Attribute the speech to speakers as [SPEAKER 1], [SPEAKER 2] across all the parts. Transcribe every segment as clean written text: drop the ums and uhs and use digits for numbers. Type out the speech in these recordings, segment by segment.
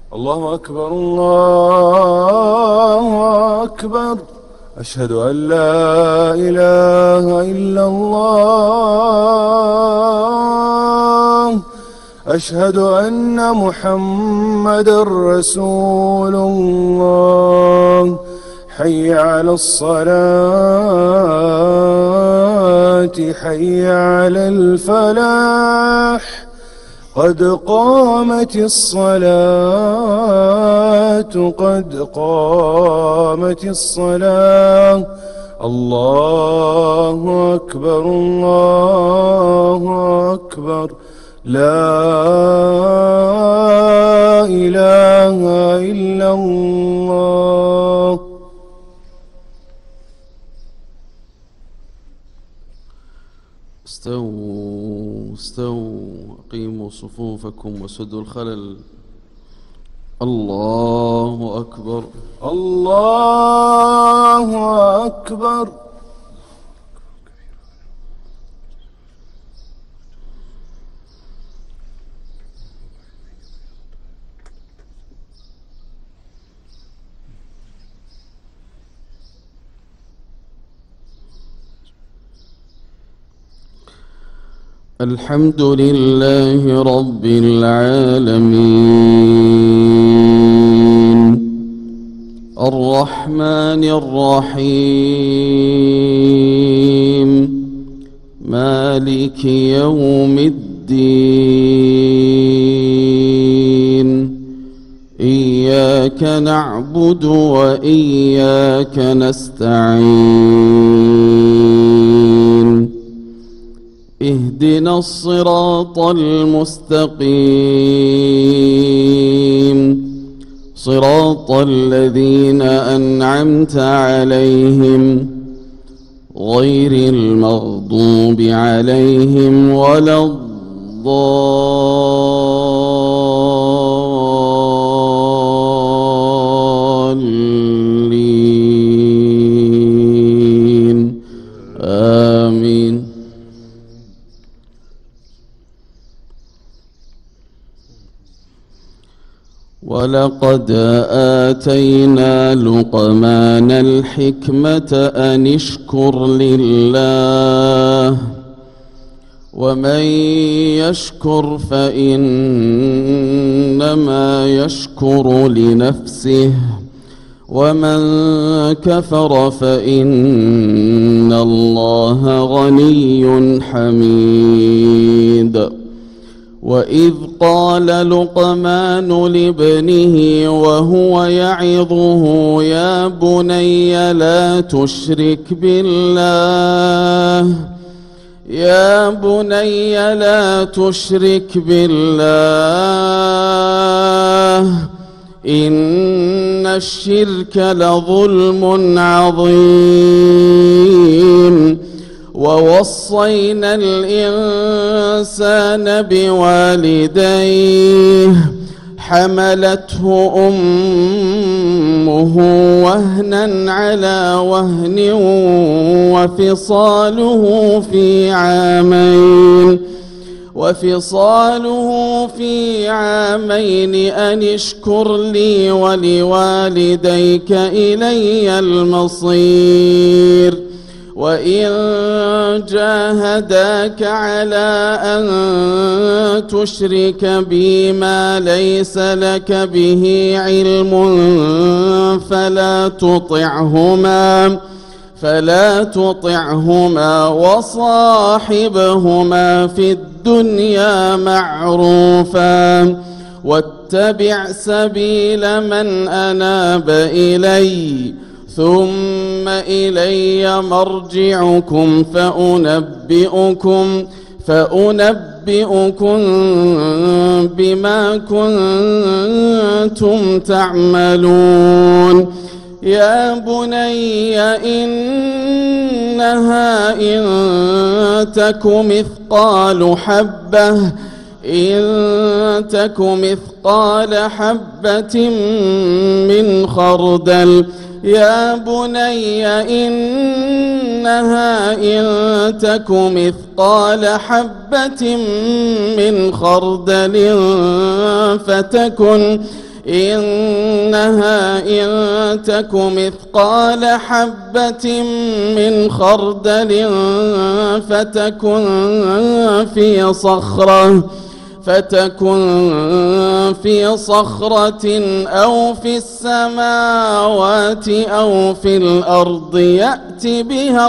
[SPEAKER 1] الله أكبر الله أكبر. أشهد أن لا إله إلا الله. أشهد أن محمدًا رسول الله. حي على الصلاة حي على الفلاح. قد قامت الصلاة قد قامت الصلاة. الله أكبر الله أكبر. لا إله إلا الله.
[SPEAKER 2] استووا استووا، أقيموا صفوفكم وسدوا الخلل. الله أكبر
[SPEAKER 1] الله أكبر.
[SPEAKER 2] الحمد لله رب العالمين الرحمن الرحيم مالك يوم الدين. إياك نعبد وإياك نستعين. اهدنا الصراط المستقيم صراط الذين أنعمت عليهم غير المغضوب عليهم ولا الضالين. آمين. ولقد آتينا لقمان الحكمة أن اشكر لله ومن يشكر فإنما يشكر لنفسه ومن كفر فإن الله غني حميد. وإذ قال لقمان لابنه وهو يعظه يا بني لا تشرك بالله يا بني لا تشرك بالله إن الشرك لظلم عظيم. ووصينا الإنسان بوالديه حملته أمه وهنا على وهن وفصاله في عامين أن اشكر لي ولوالديك إلي المصير. وإن جاهداك على أن تشرك بي ما ليس لك به علم فلا تطعهما وصاحبهما في الدنيا معروفا واتبع سبيل من أناب إلي ثم إلي مرجعكم فأنبئكم بما كنتم تعملون. يا بني إنها إن تك مثقال حبة من خردل يا بني إنها إن تك مثقال حبة من خردل إنها إن تك مثقال حبة من خردل فتكن في صخرة أو في السماوات أو في الأرض يأت بها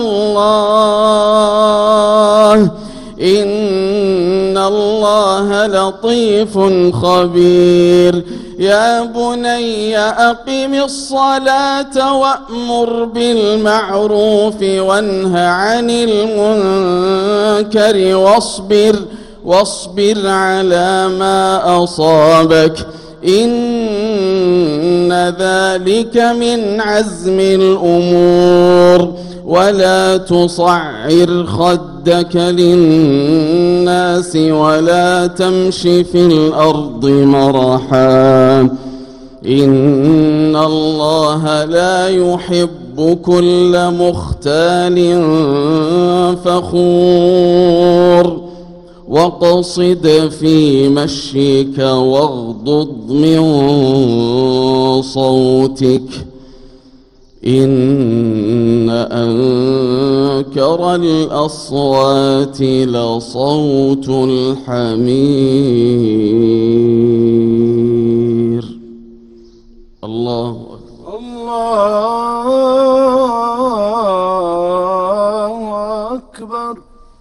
[SPEAKER 2] الله إن الله لطيف خبير يا بني أقم الصلاة وأمر بالمعروف وانه عن المنكر واصبر على ما أصابك إن ذلك من عزم الأمور ولا تصعر خدك للناس ولا تمش في الأرض مرحا إن الله لا يحب كل مختال فخور واقصد في مشيك واغضض من صوتك إن أنكر الأصوات لصوت الحمير. الله أكبر.
[SPEAKER 1] الله أكبر.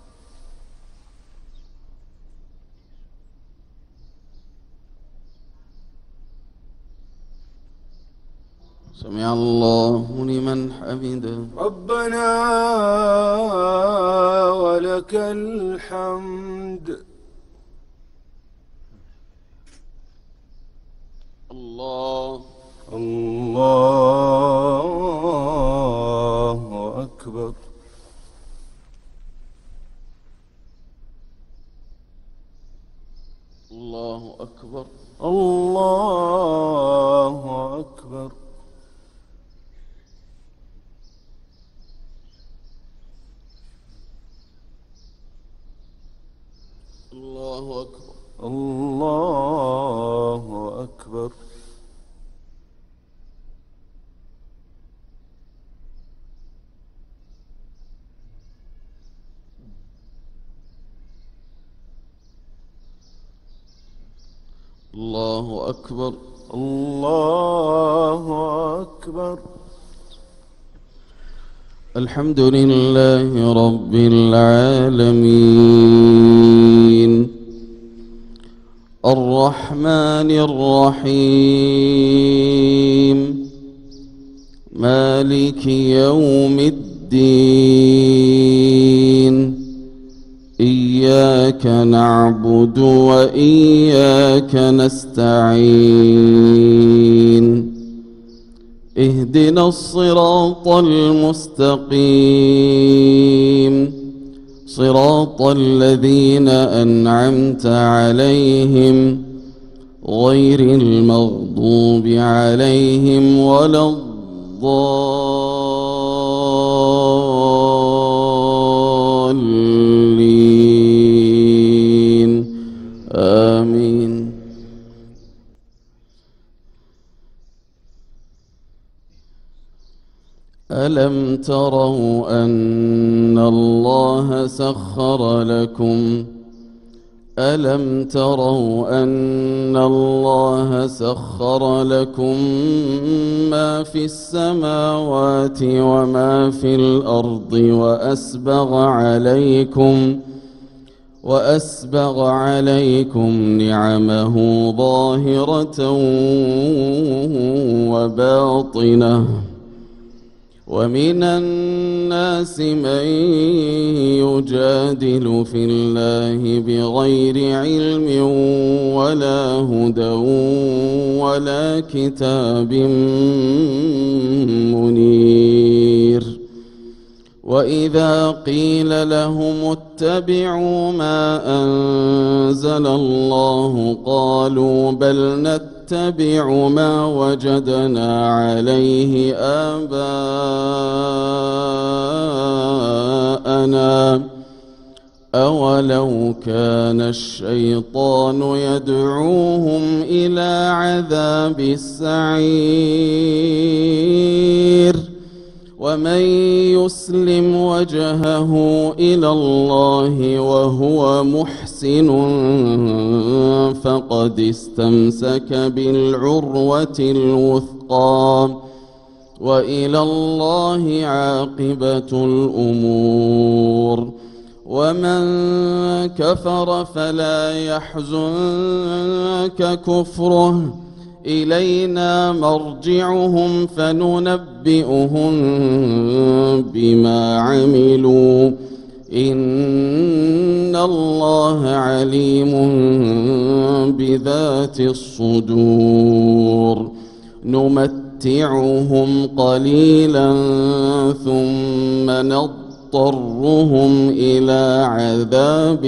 [SPEAKER 2] سمع الله لمن حمده.
[SPEAKER 1] ربنا ولك الحمد.
[SPEAKER 2] الله
[SPEAKER 1] أكبر.
[SPEAKER 2] الله أكبر.
[SPEAKER 1] الله أكبر.
[SPEAKER 2] الله أكبر.
[SPEAKER 1] الله أكبر.
[SPEAKER 2] الله أكبر.
[SPEAKER 1] الله أكبر.
[SPEAKER 2] الحمد لله رب العالمين الرحمن الرحيم مالك يوم الدين إياك نعبد وإياك نستعين اهدنا الصراط المستقيم صراط الذين أنعمت عليهم غير المغضوب عليهم ولا الضالين آمين. ألم تروا أن الله سخر لكم ما في السماوات وما في الأرض وأسبغ عليكم نعمه ظاهرة وباطنة ومن الناس من يجادل في الله بغير علم ولا هدى ولا كتاب منير وإذا قيل لهم اتبعوا ما أنزل الله قالوا بل نتبع ما وجدنا عليه آباءنا أولو كان الشيطان يدعوهم إلى عذاب السعير ومن يسلم وجهه إلى الله وهو محسن فقد استمسك بالعروة الوثقى وإلى الله عاقبة الأمور ومن كفر فلا يحزنك كفره إلينا مرجعهم فننبئهم بما عملوا إن الله عليم بذات الصدور نمتعهم قليلا ثم نضطرهم إلى عذاب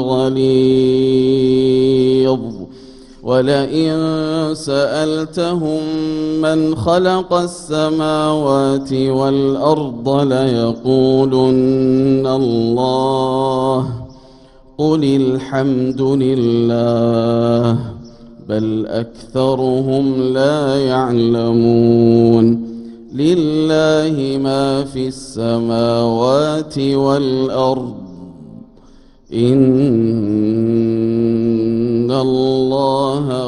[SPEAKER 2] غليظ ولئن سألتهم من خلق السماوات والأرض ليقولن الله قل الحمد لله بل أكثرهم لا يعلمون لله ما في السماوات والأرض إن الله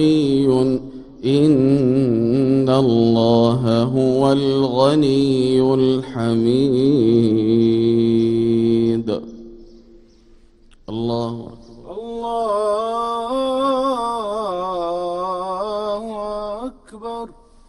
[SPEAKER 2] هو الغني الحميد الله
[SPEAKER 1] أكبر.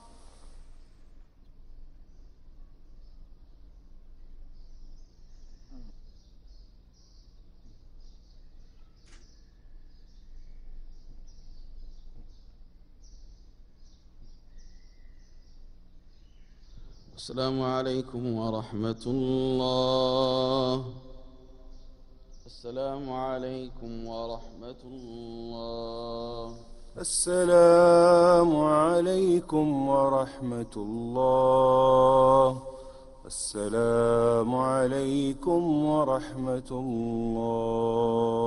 [SPEAKER 2] السلام عليكم ورحمة الله. السلام عليكم ورحمة الله.
[SPEAKER 1] السلام عليكم ورحمة الله. السلام عليكم ورحمة الله.